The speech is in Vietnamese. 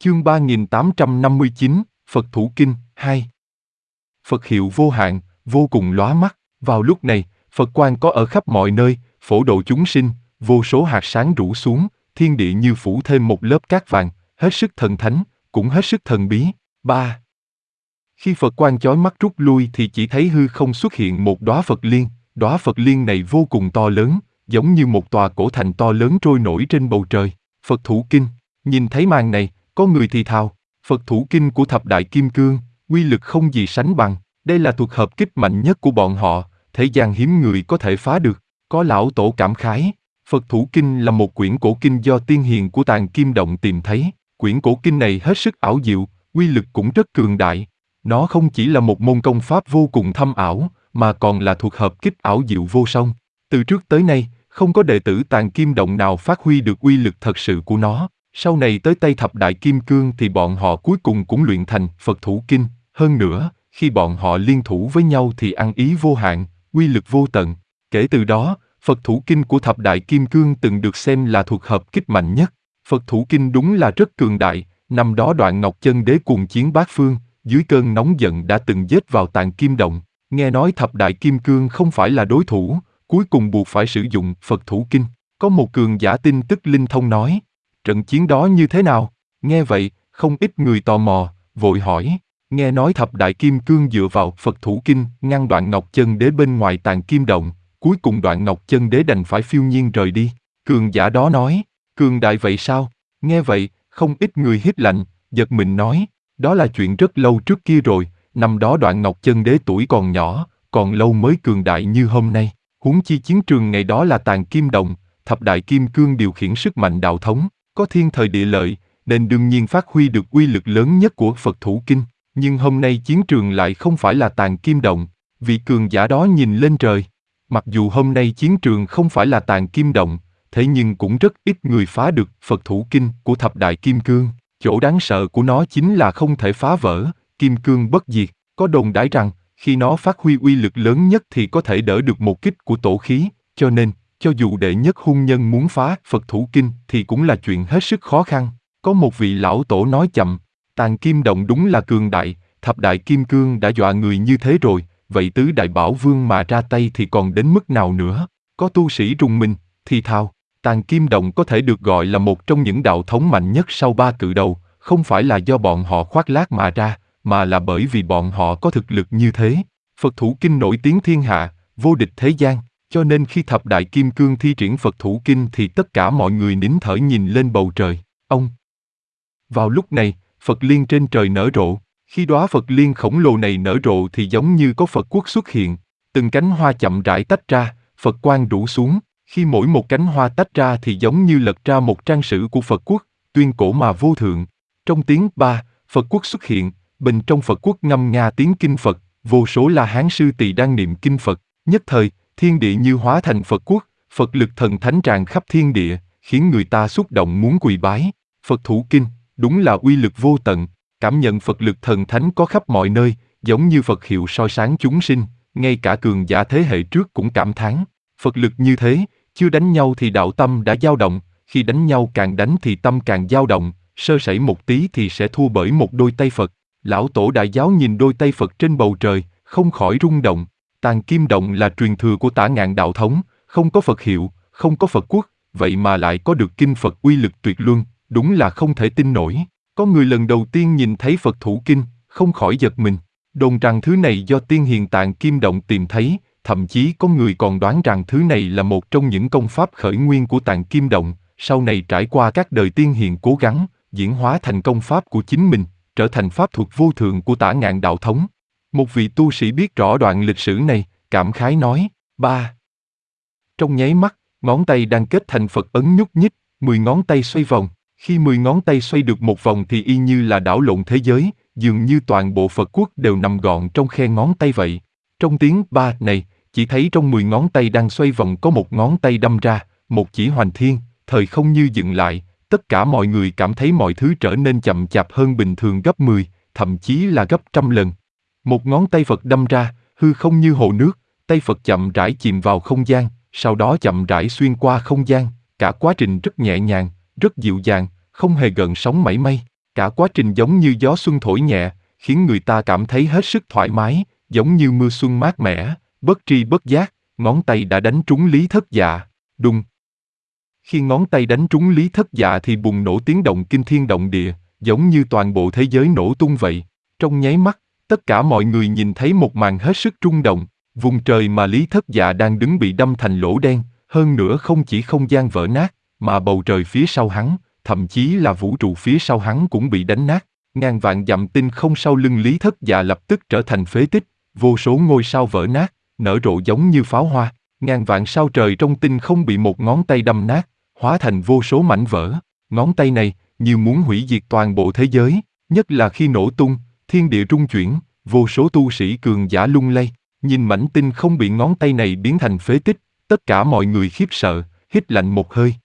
Chương 3859, Phật Thủ Kinh 2. Phật hiệu vô hạn, vô cùng lóa mắt. Vào lúc này, Phật quang có ở khắp mọi nơi, phổ độ chúng sinh, vô số hạt sáng rủ xuống, thiên địa như phủ thêm một lớp cát vàng, hết sức thần thánh, cũng hết sức thần bí. 3. Khi Phật quang chói mắt rút lui thì chỉ thấy hư không xuất hiện một đóa Phật liên. Đóa Phật liên này vô cùng to lớn, giống như một tòa cổ thành to lớn trôi nổi trên bầu trời. Phật Thủ Kinh. Nhìn thấy màn này, có người thì thào, Phật Thủ Kinh của Thập Đại Kim Cương, uy lực không gì sánh bằng. Đây là thuật hợp kích mạnh nhất của bọn họ, thế gian hiếm người có thể phá được. Có lão tổ cảm khái, Phật Thủ Kinh là một quyển cổ kinh do tiên hiền của Tàng Kim Động tìm thấy. Quyển cổ kinh này hết sức ảo diệu, uy lực cũng rất cường đại. Nó không chỉ là một môn công pháp vô cùng thâm ảo, mà còn là thuật hợp kích ảo diệu vô song. Từ trước tới nay, không có đệ tử Tàng Kim Động nào phát huy được uy lực thật sự của nó. Sau này tới tay Thập Đại Kim Cương thì bọn họ cuối cùng cũng luyện thành Phật Thủ Kinh. Hơn nữa, khi bọn họ liên thủ với nhau thì ăn ý vô hạn, uy lực vô tận. Kể từ đó, Phật Thủ Kinh của Thập Đại Kim Cương từng được xem là thuật hợp kích mạnh nhất. Phật Thủ Kinh đúng là rất cường đại. Năm đó Đoạn Ngọc Chân Đế cuồng chiến bát phương, dưới cơn nóng giận đã từng giết vào Tàng Kim Động. Nghe nói Thập Đại Kim Cương không phải là đối thủ, cuối cùng buộc phải sử dụng Phật Thủ Kinh. Có một cường giả tin tức linh thông nói, trận chiến đó như thế nào? Nghe vậy, không ít người tò mò, vội hỏi. Nghe nói Thập Đại Kim Cương dựa vào Phật Thủ Kinh ngăn Đoạn Ngọc Chân Đế bên ngoài Tàng Kim Động, cuối cùng Đoạn Ngọc Chân Đế đành phải phiêu nhiên rời đi. Cường giả đó nói, cường đại vậy sao? Nghe vậy, không ít người hít lạnh, giật mình nói, đó là chuyện rất lâu trước kia rồi, năm đó Đoạn Ngọc Chân Đế tuổi còn nhỏ, còn lâu mới cường đại như hôm nay. Huống chi chiến trường ngày đó là Tàng Kim Động, Thập Đại Kim Cương điều khiển sức mạnh đạo thống, có thiên thời địa lợi, nên đương nhiên phát huy được uy lực lớn nhất của Phật Thủ Kinh. Nhưng hôm nay chiến trường lại không phải là Tàng Kim Động, vị cường giả đó nhìn lên trời. Mặc dù hôm nay chiến trường không phải là Tàng Kim Động, thế nhưng cũng rất ít người phá được Phật Thủ Kinh của Thập Đại Kim Cương. Chỗ đáng sợ của nó chính là không thể phá vỡ, kim cương bất diệt. Có đồn đãi rằng, khi nó phát huy uy lực lớn nhất thì có thể đỡ được một kích của tổ khí, cho nên, cho dù đệ nhất hung nhân muốn phá Phật Thủ Kinh thì cũng là chuyện hết sức khó khăn. Có một vị lão tổ nói chậm, Tàng Kim Động đúng là cường đại, Thập Đại Kim Cương đã dọa người như thế rồi, vậy Tứ Đại Bảo Vương mà ra tay thì còn đến mức nào nữa? Có tu sĩ rùng mình, thì thào, Tàng Kim Động có thể được gọi là một trong những đạo thống mạnh nhất sau ba cự đầu, không phải là do bọn họ khoác lác mà ra, mà là bởi vì bọn họ có thực lực như thế. Phật Thủ Kinh nổi tiếng thiên hạ, vô địch thế gian, cho nên khi Thập Đại Kim Cương thi triển Phật Thủ Kinh thì tất cả mọi người nín thở nhìn lên bầu trời. Ông. Vào lúc này, Phật liên trên trời nở rộ. Khi đóa Phật liên khổng lồ này nở rộ thì giống như có Phật quốc xuất hiện. Từng cánh hoa chậm rãi tách ra, Phật quang rủ xuống. Khi mỗi một cánh hoa tách ra thì giống như lật ra một trang sử của Phật quốc, tuyên cổ mà vô thượng. Trong tiếng ba, Phật quốc xuất hiện, bên trong Phật quốc ngâm nga tiếng kinh Phật, vô số La Hán sư tỳ đang niệm kinh Phật. Nhất thời, thiên địa như hóa thành Phật quốc, Phật lực thần thánh tràn khắp thiên địa, khiến người ta xúc động muốn quỳ bái. Phật Thủ Kinh, đúng là uy lực vô tận, cảm nhận Phật lực thần thánh có khắp mọi nơi, giống như Phật hiệu soi sáng chúng sinh, ngay cả cường giả thế hệ trước cũng cảm thán. Phật lực như thế, chưa đánh nhau thì đạo tâm đã dao động, khi đánh nhau càng đánh thì tâm càng dao động, sơ sẩy một tí thì sẽ thua bởi một đôi tay Phật. Lão Tổ Đại Giáo nhìn đôi tay Phật trên bầu trời, không khỏi rung động. Tàng Kim Động là truyền thừa của Tả Ngạn đạo thống, không có Phật hiệu, không có Phật quốc, vậy mà lại có được kinh Phật uy lực tuyệt luân, đúng là không thể tin nổi. Có người lần đầu tiên nhìn thấy Phật Thủ Kinh, không khỏi giật mình. Đồn rằng thứ này do tiên hiền Tàng Kim Động tìm thấy, thậm chí có người còn đoán rằng thứ này là một trong những công pháp khởi nguyên của Tàng Kim Động, sau này trải qua các đời tiên hiền cố gắng, diễn hóa thành công pháp của chính mình, trở thành pháp thuật vô thượng của Tả Ngạn đạo thống. Một vị tu sĩ biết rõ đoạn lịch sử này, cảm khái nói, ba. Trong nháy mắt, ngón tay đang kết thành Phật ấn nhúc nhích, 10 ngón tay xoay vòng. Khi 10 ngón tay xoay được một vòng thì y như là đảo lộn thế giới, dường như toàn bộ Phật quốc đều nằm gọn trong khe ngón tay vậy. Trong tiếng ba này, chỉ thấy trong 10 ngón tay đang xoay vòng có một ngón tay đâm ra, một chỉ hoành thiên, thời không như dừng lại, tất cả mọi người cảm thấy mọi thứ trở nên chậm chạp hơn bình thường gấp 10, thậm chí là gấp trăm lần. Một ngón tay Phật đâm ra, hư không như hồ nước, tay Phật chậm rãi chìm vào không gian, sau đó chậm rãi xuyên qua không gian, cả quá trình rất nhẹ nhàng, rất dịu dàng, không hề gợn sóng mảy may. Cả quá trình giống như gió xuân thổi nhẹ, khiến người ta cảm thấy hết sức thoải mái, giống như mưa xuân mát mẻ, bất tri bất giác, ngón tay đã đánh trúng Lý Thất Dạ. Đùng. Khi ngón tay đánh trúng Lý Thất Dạ thì bùng nổ tiếng động kinh thiên động địa, giống như toàn bộ thế giới nổ tung vậy. Trong nháy mắt, tất cả mọi người nhìn thấy một màn hết sức rung động, vùng trời mà Lý Thất Dạ đang đứng bị đâm thành lỗ đen, hơn nữa không chỉ không gian vỡ nát, mà bầu trời phía sau hắn, thậm chí là vũ trụ phía sau hắn cũng bị đánh nát. Ngàn vạn dặm tinh không sau lưng Lý Thất Dạ lập tức trở thành phế tích, vô số ngôi sao vỡ nát, nở rộ giống như pháo hoa. Ngàn vạn sao trời trong tinh không bị một ngón tay đâm nát, hóa thành vô số mảnh vỡ. Ngón tay này, như muốn hủy diệt toàn bộ thế giới, nhất là khi nổ tung, thiên địa rung chuyển, vô số tu sĩ cường giả lung lay. Nhìn mảnh tinh không bị ngón tay này biến thành phế tích, tất cả mọi người khiếp sợ, hít lạnh một hơi,